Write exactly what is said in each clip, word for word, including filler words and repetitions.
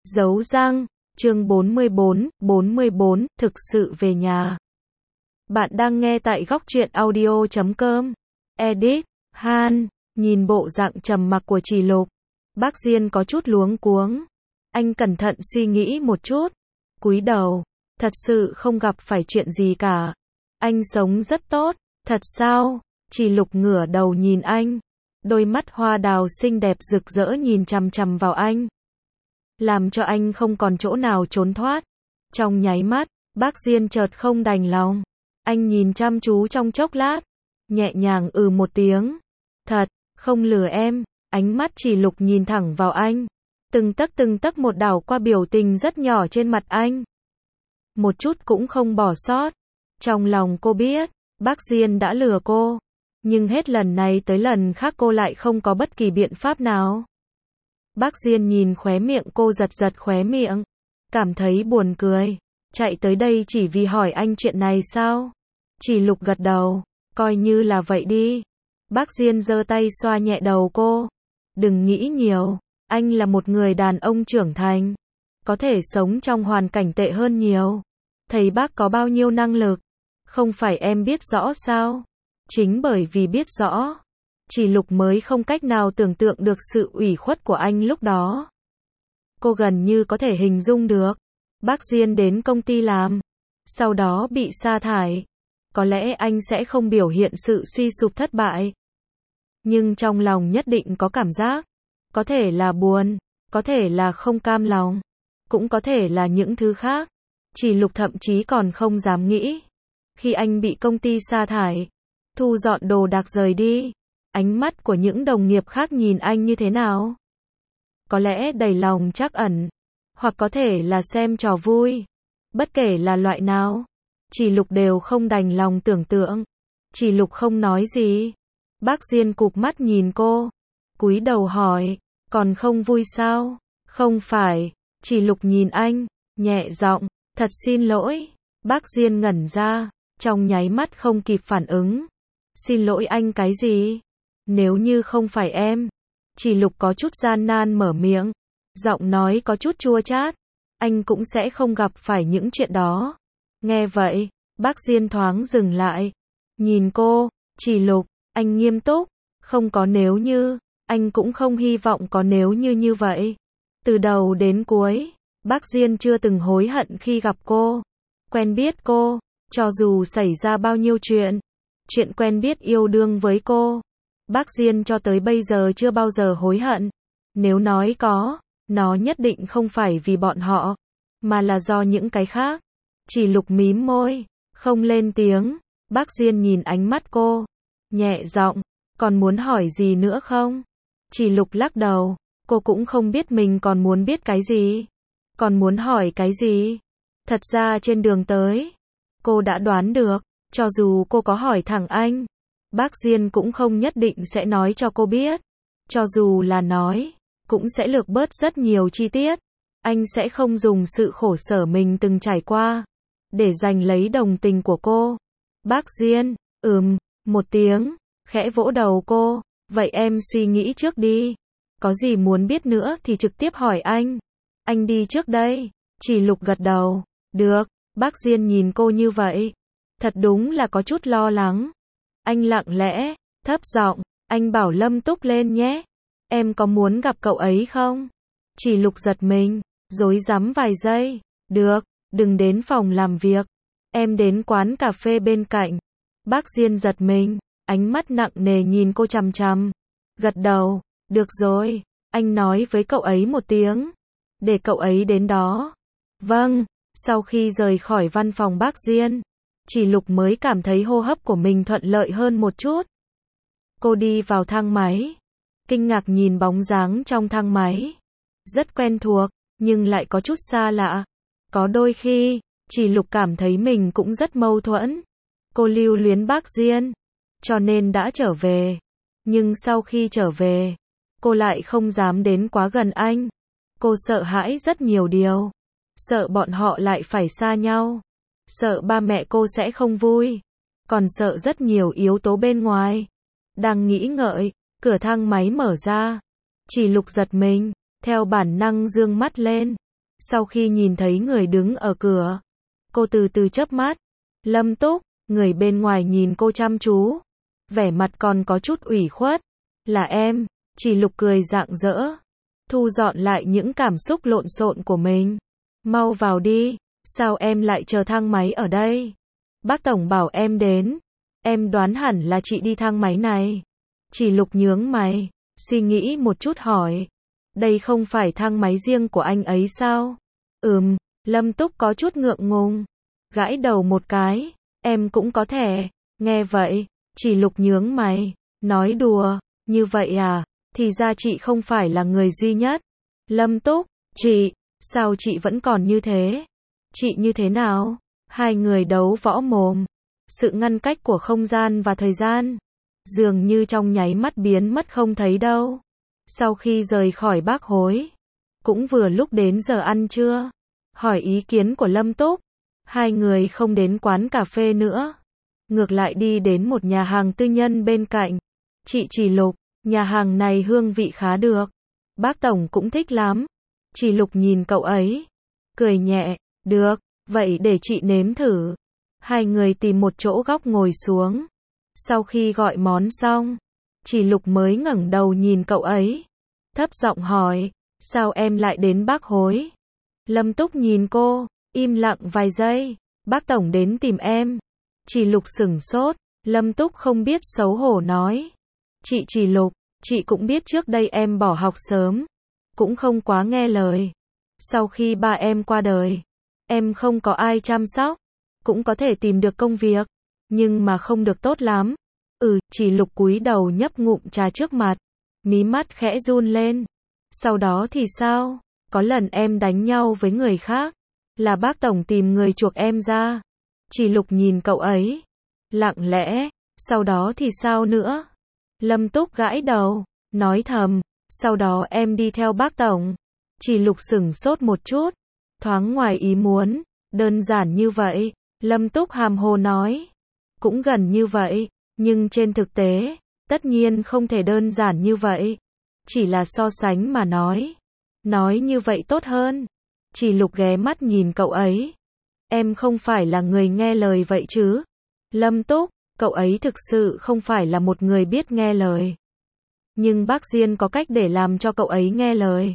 Dấu răng, chương bốn mươi bốn, bốn mươi bốn, thực sự về nhà. Bạn đang nghe tại góc truyện audio chấm com. Edit, Han, nhìn bộ dạng trầm mặc của Trì Lục. Bác Diên có chút luống cuống. Anh cẩn thận suy nghĩ một chút. Cúi đầu, thật sự không gặp phải chuyện gì cả. Anh sống rất tốt, thật sao? Trì Lục ngửa đầu nhìn anh. Đôi mắt hoa đào xinh đẹp rực rỡ nhìn chằm chằm vào anh. Làm cho anh không còn chỗ nào trốn thoát. Trong nháy mắt, bác Diên chợt không đành lòng. Anh nhìn chăm chú trong chốc lát, nhẹ nhàng ừ một tiếng. Thật, không lừa em. Ánh mắt Trì Lục nhìn thẳng vào anh. Từng tấc từng tấc một đảo qua biểu tình rất nhỏ trên mặt anh. Một chút cũng không bỏ sót. Trong lòng cô biết, bác Diên đã lừa cô. Nhưng hết lần này tới lần khác cô lại không có bất kỳ biện pháp nào. Bác Diên nhìn khóe miệng cô giật giật khóe miệng. Cảm thấy buồn cười. Chạy tới đây chỉ vì hỏi anh chuyện này sao? Trì Lục gật đầu. Coi như là vậy đi. Bác Diên giơ tay xoa nhẹ đầu cô. Đừng nghĩ nhiều. Anh là một người đàn ông trưởng thành. Có thể sống trong hoàn cảnh tệ hơn nhiều. Thấy bác có bao nhiêu năng lực. Không phải em biết rõ sao? Chính bởi vì biết rõ, Trì Lục mới không cách nào tưởng tượng được sự ủy khuất của anh lúc đó. Cô gần như có thể hình dung được. Bác Diên đến công ty làm, sau đó bị sa thải. Có lẽ anh sẽ không biểu hiện sự suy sụp thất bại. Nhưng trong lòng nhất định có cảm giác. Có thể là buồn, có thể là không cam lòng, cũng có thể là những thứ khác. Trì Lục thậm chí còn không dám nghĩ. Khi anh bị công ty sa thải, thu dọn đồ đạc rời đi, ánh mắt của những đồng nghiệp khác nhìn anh như thế nào? Có lẽ đầy lòng trắc ẩn, hoặc có thể là xem trò vui. Bất kể là loại nào, Trì Lục đều không đành lòng tưởng tượng. Trì Lục không nói gì. Bác Diên cụp mắt nhìn cô, cúi đầu hỏi, còn không vui sao? Không phải. Trì Lục nhìn anh, nhẹ giọng, thật xin lỗi. Bác Diên ngẩn ra, trong nháy mắt không kịp phản ứng. Xin lỗi anh cái gì? Nếu như không phải em. Trì Lục có chút gian nan mở miệng. Giọng nói có chút chua chát. Anh cũng sẽ không gặp phải những chuyện đó. Nghe vậy, bác Diên thoáng dừng lại. Nhìn cô, Trì Lục, anh nghiêm túc. Không có nếu như, anh cũng không hy vọng có nếu như như vậy. Từ đầu đến cuối, bác Diên chưa từng hối hận khi gặp cô. Quen biết cô, cho dù xảy ra bao nhiêu chuyện. Chuyện quen biết yêu đương với cô, bác Diên cho tới bây giờ chưa bao giờ hối hận. Nếu nói có, nó nhất định không phải vì bọn họ, mà là do những cái khác. Trì Lục mím môi, không lên tiếng. Bác Diên nhìn ánh mắt cô, nhẹ giọng, còn muốn hỏi gì nữa không? Trì Lục lắc đầu, cô cũng không biết mình còn muốn biết cái gì. Còn muốn hỏi cái gì? Thật ra trên đường tới, cô đã đoán được. Cho dù cô có hỏi thẳng anh, bác Diên cũng không nhất định sẽ nói cho cô biết. Cho dù là nói, cũng sẽ lược bớt rất nhiều chi tiết. Anh sẽ không dùng sự khổ sở mình từng trải qua để giành lấy đồng tình của cô. Bác Diên, ừm, một tiếng, khẽ vỗ đầu cô. Vậy em suy nghĩ trước đi. Có gì muốn biết nữa thì trực tiếp hỏi anh. Anh đi trước đây. Trì Lục gật đầu. Được. Bác Diên nhìn cô như vậy, thật đúng là có chút lo lắng. Anh lặng lẽ, thấp giọng, anh bảo Lâm Túc lên nhé. Em có muốn gặp cậu ấy không? Trì Lục giật mình, rối rắm vài giây. Được, đừng đến phòng làm việc. Em đến quán cà phê bên cạnh. Bác Diên giật mình, ánh mắt nặng nề nhìn cô chằm chằm. Gật đầu, được rồi, anh nói với cậu ấy một tiếng. Để cậu ấy đến đó. Vâng, sau khi rời khỏi văn phòng bác Diên, Trì Lục mới cảm thấy hô hấp của mình thuận lợi hơn một chút. Cô đi vào thang máy, kinh ngạc nhìn bóng dáng trong thang máy. Rất quen thuộc, nhưng lại có chút xa lạ. Có đôi khi, Trì Lục cảm thấy mình cũng rất mâu thuẫn. Cô lưu luyến bác Diên, cho nên đã trở về. Nhưng sau khi trở về, cô lại không dám đến quá gần anh. Cô sợ hãi rất nhiều điều. Sợ bọn họ lại phải xa nhau. Sợ ba mẹ cô sẽ không vui. Còn sợ rất nhiều yếu tố bên ngoài. Đang nghĩ ngợi, cửa thang máy mở ra. Trì Lục giật mình, theo bản năng dương mắt lên. Sau khi nhìn thấy người đứng ở cửa, cô từ từ chớp mắt. Lâm Túc, người bên ngoài nhìn cô chăm chú, vẻ mặt còn có chút ủy khuất. Là em, Chỉ Lục cười rạng rỡ, thu dọn lại những cảm xúc lộn xộn của mình. Mau vào đi, sao em lại chờ thang máy ở đây? Bác tổng bảo em đến, em đoán hẳn là chị đi thang máy này. Chỉ Lục nhướng mày, suy nghĩ một chút hỏi, đây không phải thang máy riêng của anh ấy sao? Ừm, Lâm Túc có chút ngượng ngùng, gãi đầu một cái, em cũng có thể. Nghe vậy, Chỉ Lục nhướng mày, nói đùa, như vậy à, thì ra chị không phải là người duy nhất. Lâm Túc, chị, sao chị vẫn còn như thế? Chị như thế nào? Hai người đấu võ mồm, sự ngăn cách của không gian và thời gian, dường như trong nháy mắt biến mất không thấy đâu. Sau khi rời khỏi Bác Hối, cũng vừa lúc đến giờ ăn trưa. Hỏi ý kiến của Lâm Túc, hai người không đến quán cà phê nữa, ngược lại đi đến một nhà hàng tư nhân bên cạnh. Chị Chỉ Lục, nhà hàng này hương vị khá được, bác tổng cũng thích lắm. Chỉ Lục nhìn cậu ấy, cười nhẹ, được, vậy để chị nếm thử. Hai người tìm một chỗ góc ngồi xuống. Sau khi gọi món xong, Chỉ Lục mới ngẩng đầu nhìn cậu ấy, thấp giọng hỏi, sao em lại đến Bác Hối? Lâm Túc nhìn cô, im lặng vài giây. Bác tổng đến tìm em. Chỉ Lục sửng sốt, Lâm Túc không biết xấu hổ nói, chị Chỉ Lục, chị cũng biết trước đây em bỏ học sớm, cũng không quá nghe lời. Sau khi ba em qua đời, em không có ai chăm sóc, cũng có thể tìm được công việc, nhưng mà không được tốt lắm. Ừ, Chỉ Lục cúi đầu nhấp ngụm trà trước mặt, mí mắt khẽ run lên. Sau đó thì sao? Có lần em đánh nhau với người khác, là bác tổng tìm người chuộc em ra. Chỉ Lục nhìn cậu ấy, lặng lẽ, sau đó thì sao nữa? Lâm Túc gãi đầu, nói thầm, sau đó em đi theo bác tổng. Chỉ Lục sửng sốt một chút, thoáng ngoài ý muốn, đơn giản như vậy. Lâm Túc hàm hồ nói, cũng gần như vậy, nhưng trên thực tế, tất nhiên không thể đơn giản như vậy. Chỉ là so sánh mà nói. Nói như vậy tốt hơn. Chỉ Lục ghé mắt nhìn cậu ấy. Em không phải là người nghe lời vậy chứ? Lâm Túc, cậu ấy thực sự không phải là một người biết nghe lời. Nhưng bác Diên có cách để làm cho cậu ấy nghe lời.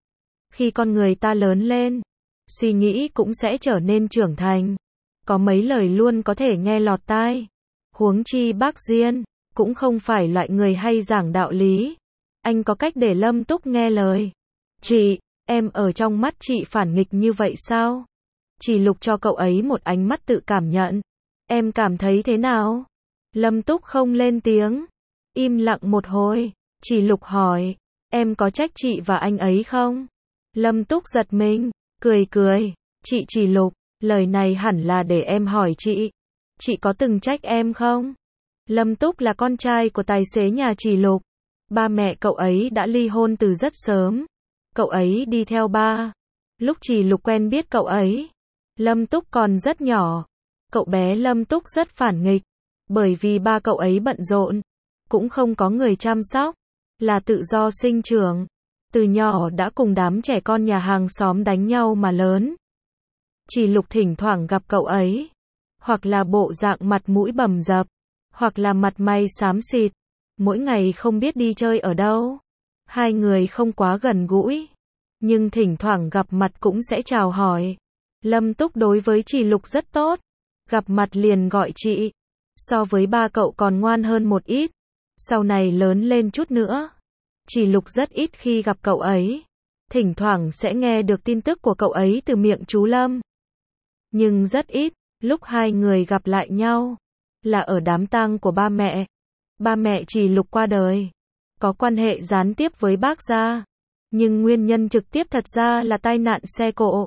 Khi con người ta lớn lên, suy nghĩ cũng sẽ trở nên trưởng thành. Có mấy lời luôn có thể nghe lọt tai. Huống chi bác Diên, cũng không phải loại người hay giảng đạo lý. Anh có cách để Lâm Túc nghe lời. Chị, em ở trong mắt chị phản nghịch như vậy sao? Chỉ Lục cho cậu ấy một ánh mắt tự cảm nhận. Em cảm thấy thế nào? Lâm Túc không lên tiếng, im lặng một hồi. Chỉ Lục hỏi, em có trách chị và anh ấy không? Lâm Túc giật mình, cười cười. Chị Chỉ Lục, lời này hẳn là để em hỏi chị. Chị có từng trách em không? Lâm Túc là con trai của tài xế nhà Chỉ Lục. Ba mẹ cậu ấy đã ly hôn từ rất sớm. Cậu ấy đi theo ba. Lúc Chỉ Lục quen biết cậu ấy, Lâm Túc còn rất nhỏ. Cậu bé Lâm Túc rất phản nghịch, bởi vì ba cậu ấy bận rộn, cũng không có người chăm sóc, là tự do sinh trưởng. Từ nhỏ đã cùng đám trẻ con nhà hàng xóm đánh nhau mà lớn. Chỉ Lục thỉnh thoảng gặp cậu ấy, hoặc là bộ dạng mặt mũi bầm dập, hoặc là mặt mày xám xịt, mỗi ngày không biết đi chơi ở đâu. Hai người không quá gần gũi, nhưng thỉnh thoảng gặp mặt cũng sẽ chào hỏi. Lâm Túc đối với Chỉ Lục rất tốt, gặp mặt liền gọi chị. So với ba cậu còn ngoan hơn một ít. Sau này lớn lên chút nữa, Chỉ Lục rất ít khi gặp cậu ấy. Thỉnh thoảng sẽ nghe được tin tức của cậu ấy từ miệng chú Lâm. Nhưng rất ít, lúc hai người gặp lại nhau, là ở đám tang của ba mẹ. Ba mẹ Chỉ Lục qua đời, có quan hệ gián tiếp với bác gia. Nhưng nguyên nhân trực tiếp thật ra là tai nạn xe cộ.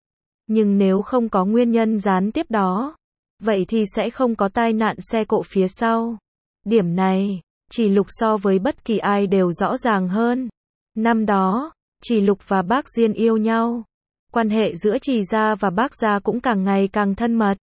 Nhưng nếu không có nguyên nhân gián tiếp đó, vậy thì sẽ không có tai nạn xe cộ phía sau. Điểm này, Chỉ Lục so với bất kỳ ai đều rõ ràng hơn. Năm đó, Chỉ Lục và bác Diên yêu nhau. Quan hệ giữa Chỉ gia và bác gia cũng càng ngày càng thân mật.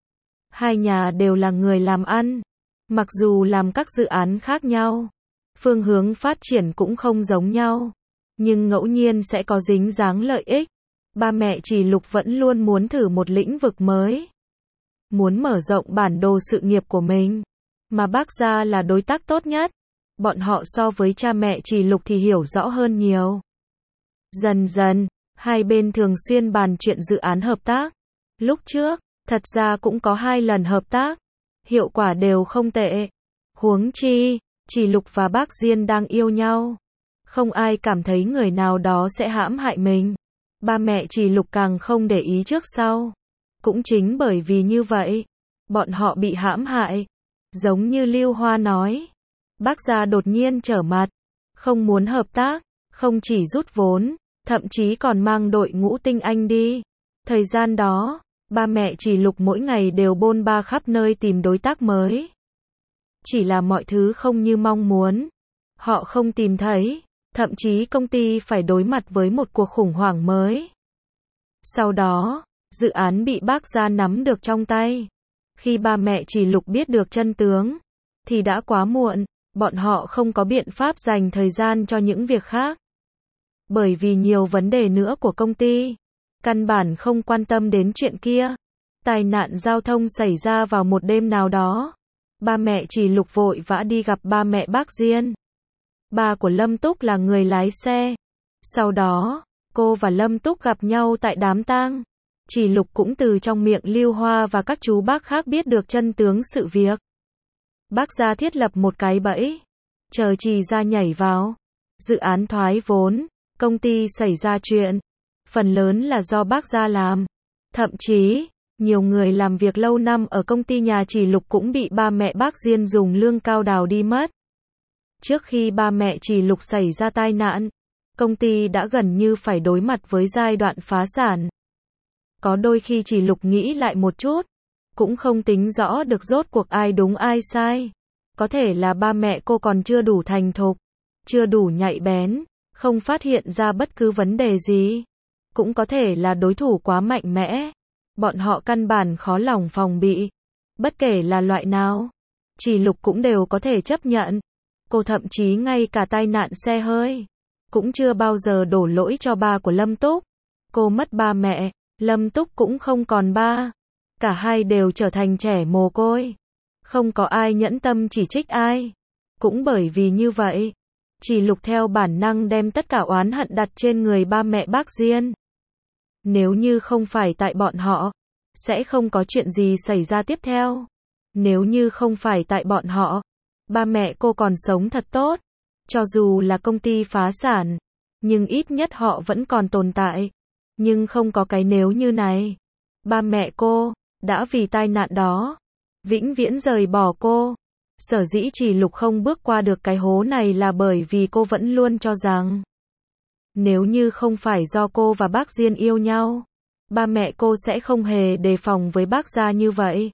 Hai nhà đều là người làm ăn. Mặc dù làm các dự án khác nhau, phương hướng phát triển cũng không giống nhau, nhưng ngẫu nhiên sẽ có dính dáng lợi ích. Ba mẹ Chỉ Lục vẫn luôn muốn thử một lĩnh vực mới. Muốn mở rộng bản đồ sự nghiệp của mình. Mà bác gia là đối tác tốt nhất. Bọn họ so với cha mẹ Chỉ Lục thì hiểu rõ hơn nhiều. Dần dần, hai bên thường xuyên bàn chuyện dự án hợp tác. Lúc trước, thật ra cũng có hai lần hợp tác. Hiệu quả đều không tệ. Huống chi, Chỉ Lục và bác Diên đang yêu nhau. Không ai cảm thấy người nào đó sẽ hãm hại mình. Ba mẹ Chỉ Lục càng không để ý trước sau. Cũng chính bởi vì như vậy, bọn họ bị hãm hại. Giống như Lưu Hoa nói. Bác gia đột nhiên trở mặt. Không muốn hợp tác, không chỉ rút vốn, thậm chí còn mang đội ngũ tinh anh đi. Thời gian đó, ba mẹ Chỉ Lục mỗi ngày đều bôn ba khắp nơi tìm đối tác mới. Chỉ là mọi thứ không như mong muốn. Họ không tìm thấy, thậm chí công ty phải đối mặt với một cuộc khủng hoảng mới. Sau đó, dự án bị bác gia nắm được trong tay. Khi ba mẹ Chỉ Lục biết được chân tướng, thì đã quá muộn, bọn họ không có biện pháp dành thời gian cho những việc khác. Bởi vì nhiều vấn đề nữa của công ty, căn bản không quan tâm đến chuyện kia. Tai nạn giao thông xảy ra vào một đêm nào đó. Ba mẹ Chỉ Lục vội vã đi gặp ba mẹ bác Diên. Ba của Lâm Túc là người lái xe. Sau đó, cô và Lâm Túc gặp nhau tại đám tang. Chỉ Lục cũng từ trong miệng Lưu Hoa và các chú bác khác biết được chân tướng sự việc. Bác gia thiết lập một cái bẫy, chờ Chỉ gia nhảy vào. Dự án thoái vốn, công ty xảy ra chuyện, phần lớn là do bác gia làm. Thậm chí, nhiều người làm việc lâu năm ở công ty nhà Chỉ Lục cũng bị ba mẹ bác Diên dùng lương cao đào đi mất. Trước khi ba mẹ Chỉ Lục xảy ra tai nạn, công ty đã gần như phải đối mặt với giai đoạn phá sản. Có đôi khi Chỉ Lục nghĩ lại một chút, cũng không tính rõ được rốt cuộc ai đúng ai sai. Có thể là ba mẹ cô còn chưa đủ thành thục, chưa đủ nhạy bén, không phát hiện ra bất cứ vấn đề gì. Cũng có thể là đối thủ quá mạnh mẽ. Bọn họ căn bản khó lòng phòng bị. Bất kể là loại nào, Chỉ Lục cũng đều có thể chấp nhận. Cô thậm chí ngay cả tai nạn xe hơi cũng chưa bao giờ đổ lỗi cho ba của Lâm Túc. Cô mất ba mẹ, Lâm Túc cũng không còn ba. Cả hai đều trở thành trẻ mồ côi. Không có ai nhẫn tâm chỉ trích ai. Cũng bởi vì như vậy, Chỉ Lục theo bản năng đem tất cả oán hận đặt trên người ba mẹ bác Diên. Nếu như không phải tại bọn họ, sẽ không có chuyện gì xảy ra tiếp theo. Nếu như không phải tại bọn họ, ba mẹ cô còn sống thật tốt. Cho dù là công ty phá sản, nhưng ít nhất họ vẫn còn tồn tại. Nhưng không có cái nếu như này. Ba mẹ cô đã vì tai nạn đó vĩnh viễn rời bỏ cô. Sở dĩ Chỉ Lục không bước qua được cái hố này là bởi vì cô vẫn luôn cho rằng, nếu như không phải do cô và bác Diên yêu nhau, ba mẹ cô sẽ không hề đề phòng với bác gia như vậy.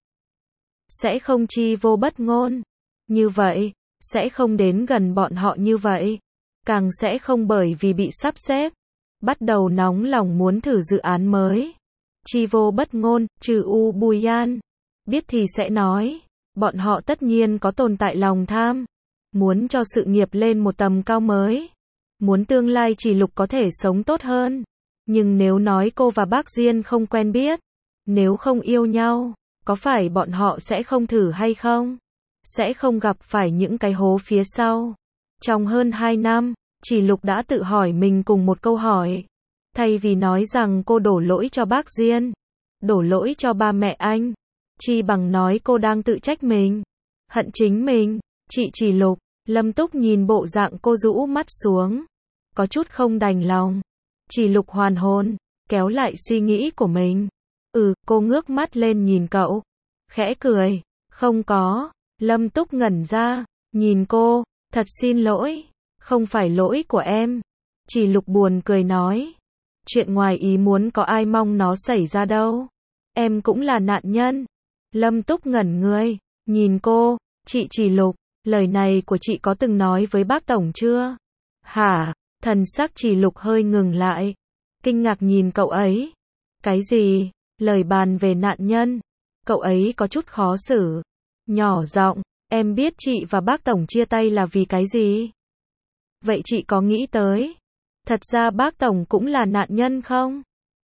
Sẽ không chi vô bất ngôn như vậy, sẽ không đến gần bọn họ như vậy. Càng sẽ không bởi vì bị sắp xếp, bắt đầu nóng lòng muốn thử dự án mới. Chi vô bất ngôn, trừ U Bùi An. Biết thì sẽ nói, bọn họ tất nhiên có tồn tại lòng tham. Muốn cho sự nghiệp lên một tầm cao mới. Muốn tương lai Chỉ Lục có thể sống tốt hơn. Nhưng nếu nói cô và bác Diên không quen biết, nếu không yêu nhau, có phải bọn họ sẽ không thử hay không? Sẽ không gặp phải những cái hố phía sau. Trong hơn hai năm, Chỉ Lục đã tự hỏi mình cùng một câu hỏi. Thay vì nói rằng cô đổ lỗi cho bác Diên, đổ lỗi cho ba mẹ anh, chi bằng nói cô đang tự trách mình, hận chính mình. Chị Chỉ Lục, Lâm Túc nhìn bộ dạng cô rũ mắt xuống, có chút không đành lòng. Chỉ Lục hoàn hồn, kéo lại suy nghĩ của mình. Ừ, cô ngước mắt lên nhìn cậu, khẽ cười. Không có. Lâm Túc ngẩn ra, nhìn cô, thật xin lỗi, không phải lỗi của em. Chỉ Lục buồn cười nói, chuyện ngoài ý muốn có ai mong nó xảy ra đâu. Em cũng là nạn nhân. Lâm Túc ngẩn người, nhìn cô, chị Chỉ Lục, lời này của chị có từng nói với bác tổng chưa? Hả? Thần sắc Chỉ Lục hơi ngừng lại, kinh ngạc nhìn cậu ấy. Cái gì? Lời bàn về nạn nhân. Cậu ấy có chút khó xử. Nhỏ giọng, em biết chị và bác tổng chia tay là vì cái gì? Vậy chị có nghĩ tới, thật ra bác tổng cũng là nạn nhân không?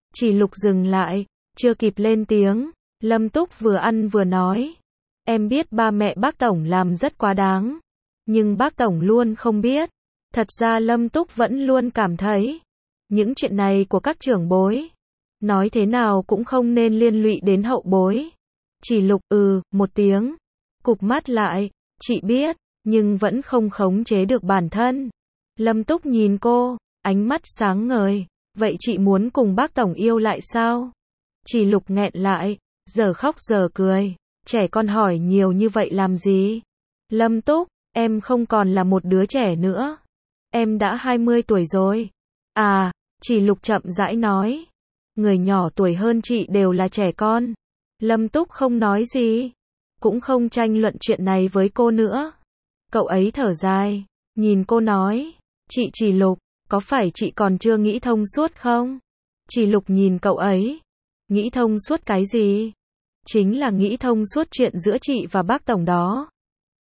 Chỉ Lục dừng lại, chưa kịp lên tiếng, Lâm Túc vừa ăn vừa nói. Em biết ba mẹ bác Tổng làm rất quá đáng, nhưng bác Tổng luôn không biết. Thật ra Lâm Túc vẫn luôn cảm thấy, những chuyện này của các trưởng bối, nói thế nào cũng không nên liên lụy đến hậu bối. Chỉ Lục ừ, một tiếng, cụp mắt lại, chị biết, nhưng vẫn không khống chế được bản thân. Lâm Túc nhìn cô, ánh mắt sáng ngời, vậy chị muốn cùng bác Tổng yêu lại sao? Chỉ Lục nghẹn lại, giờ khóc giờ cười, trẻ con hỏi nhiều như vậy làm gì? Lâm Túc, em không còn là một đứa trẻ nữa. Em đã hai mươi tuổi rồi. À, Chỉ Lục chậm rãi nói. Người nhỏ tuổi hơn chị đều là trẻ con. Lâm Túc không nói gì, cũng không tranh luận chuyện này với cô nữa. Cậu ấy thở dài, nhìn cô nói, chị Chỉ Lục, có phải chị còn chưa nghĩ thông suốt không? Chỉ Lục nhìn cậu ấy, nghĩ thông suốt cái gì? Chính là nghĩ thông suốt chuyện giữa chị và bác Tổng đó.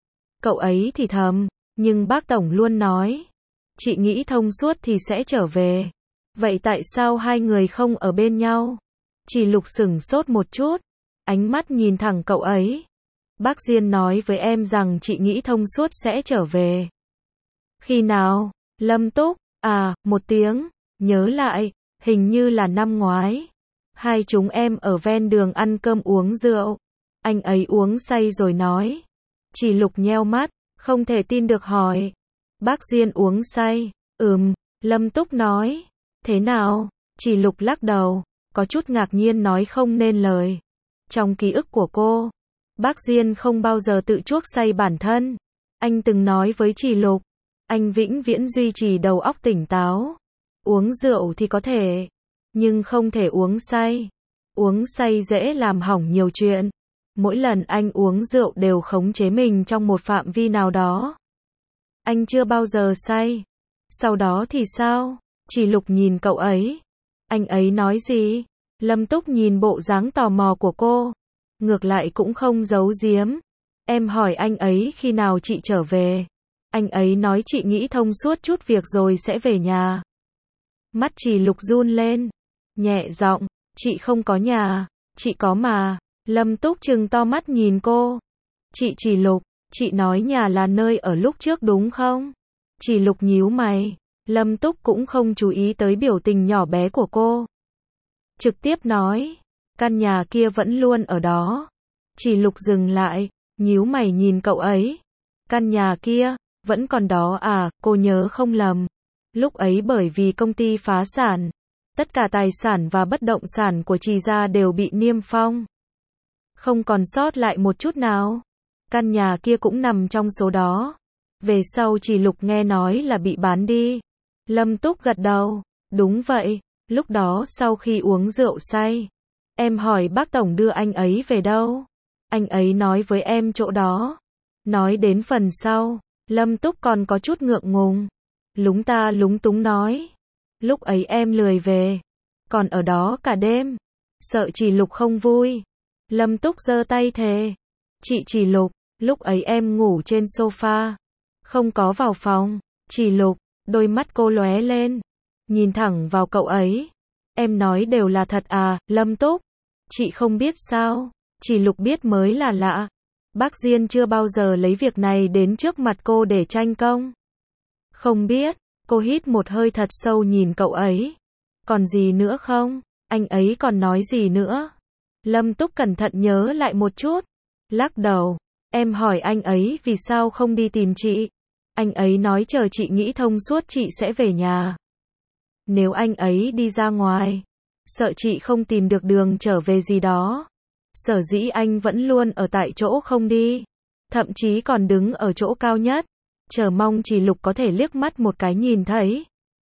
Cậu ấy thì thầm, nhưng bác Tổng luôn nói, chị nghĩ thông suốt thì sẽ trở về. Vậy tại sao hai người không ở bên nhau? Chỉ Lục sửng sốt một chút, ánh mắt nhìn thẳng cậu ấy. Bác Diên nói với em rằng chị nghĩ thông suốt sẽ trở về. Khi nào? Lâm Túc, à, một tiếng, nhớ lại, hình như là năm ngoái. Hai chúng em ở ven đường ăn cơm uống rượu. Anh ấy uống say rồi nói. Chỉ Lục nheo mắt, không thể tin được hỏi. Bác Diên uống say, ừm, Lâm Túc nói. Thế nào? Chỉ Lục lắc đầu, có chút ngạc nhiên nói không nên lời. Trong ký ức của cô, bác Diên không bao giờ tự chuốc say bản thân. Anh từng nói với Chỉ Lục, anh vĩnh viễn duy trì đầu óc tỉnh táo. Uống rượu thì có thể, nhưng không thể uống say. Uống say dễ làm hỏng nhiều chuyện. Mỗi lần anh uống rượu đều khống chế mình trong một phạm vi nào đó. Anh chưa bao giờ say. Sau đó thì sao? Chỉ Lục nhìn cậu ấy. Anh ấy nói gì? Lâm Túc nhìn bộ dáng tò mò của cô. Ngược lại cũng không giấu giếm. Em hỏi anh ấy khi nào chị trở về. Anh ấy nói chị nghĩ thông suốt chút việc rồi sẽ về nhà. Mắt Chỉ Lục run lên. Nhẹ giọng, chị không có nhà. Chị có mà. Lâm Túc trừng to mắt nhìn cô. Chị Chỉ Lục, chị nói nhà là nơi ở lúc trước đúng không? Chỉ Lục nhíu mày. Lâm Túc cũng không chú ý tới biểu tình nhỏ bé của cô. Trực tiếp nói, căn nhà kia vẫn luôn ở đó. Chỉ Lục dừng lại, nhíu mày nhìn cậu ấy. Căn nhà kia, vẫn còn đó à, cô nhớ không lầm. Lúc ấy bởi vì công ty phá sản, tất cả tài sản và bất động sản của Trì gia đều bị niêm phong. Không còn sót lại một chút nào. Căn nhà kia cũng nằm trong số đó. Về sau Chỉ Lục nghe nói là bị bán đi. Lâm Túc gật đầu, đúng vậy, lúc đó sau khi uống rượu say, em hỏi bác Tổng đưa anh ấy về đâu? Anh ấy nói với em chỗ đó. Nói đến phần sau, Lâm Túc còn có chút ngượng ngùng. Lúng ta lúng túng nói. Lúc ấy em lười về, còn ở đó cả đêm. Sợ Chỉ Lục không vui. Lâm Túc giơ tay thề. Chị Chỉ Lục, lúc ấy em ngủ trên sofa, không có vào phòng. Chỉ Lục, đôi mắt cô lóe lên, nhìn thẳng vào cậu ấy. Em nói đều là thật à, Lâm Túc? Chị không biết sao? Chỉ Lục biết mới là lạ. Bác Diên chưa bao giờ lấy việc này đến trước mặt cô để tranh công. Không biết, cô hít một hơi thật sâu nhìn cậu ấy. Còn gì nữa không? Anh ấy còn nói gì nữa? Lâm Túc cẩn thận nhớ lại một chút. Lắc đầu, em hỏi anh ấy vì sao không đi tìm chị. Anh ấy nói chờ chị nghĩ thông suốt chị sẽ về nhà. Nếu anh ấy đi ra ngoài, sợ chị không tìm được đường trở về gì đó. Sở dĩ anh vẫn luôn ở tại chỗ không đi. Thậm chí còn đứng ở chỗ cao nhất. Chờ mong Chỉ Lục có thể liếc mắt một cái nhìn thấy.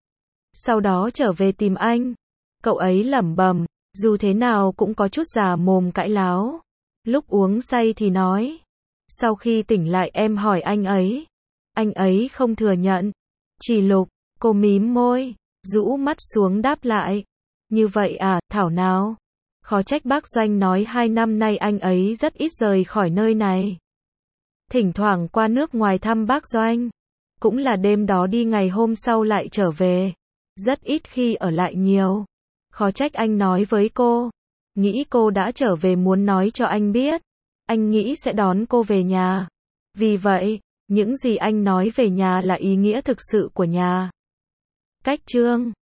Sau đó trở về tìm anh. Cậu ấy lẩm bẩm, dù thế nào cũng có chút già mồm cãi láo. Lúc uống say thì nói. Sau khi tỉnh lại em hỏi anh ấy. Anh ấy không thừa nhận. Chỉ Lục, cô mím môi, rũ mắt xuống đáp lại. Như vậy à, thảo nào. Khó trách bác Doanh nói hai năm nay anh ấy rất ít rời khỏi nơi này. Thỉnh thoảng qua nước ngoài thăm bác Doanh. Cũng là đêm đó đi ngày hôm sau lại trở về. Rất ít khi ở lại nhiều. Khó trách anh nói với cô. Nghĩ cô đã trở về muốn nói cho anh biết. Anh nghĩ sẽ đón cô về nhà. Vì vậy, những gì anh nói về nhà là ý nghĩa thực sự của nhà. Cách chương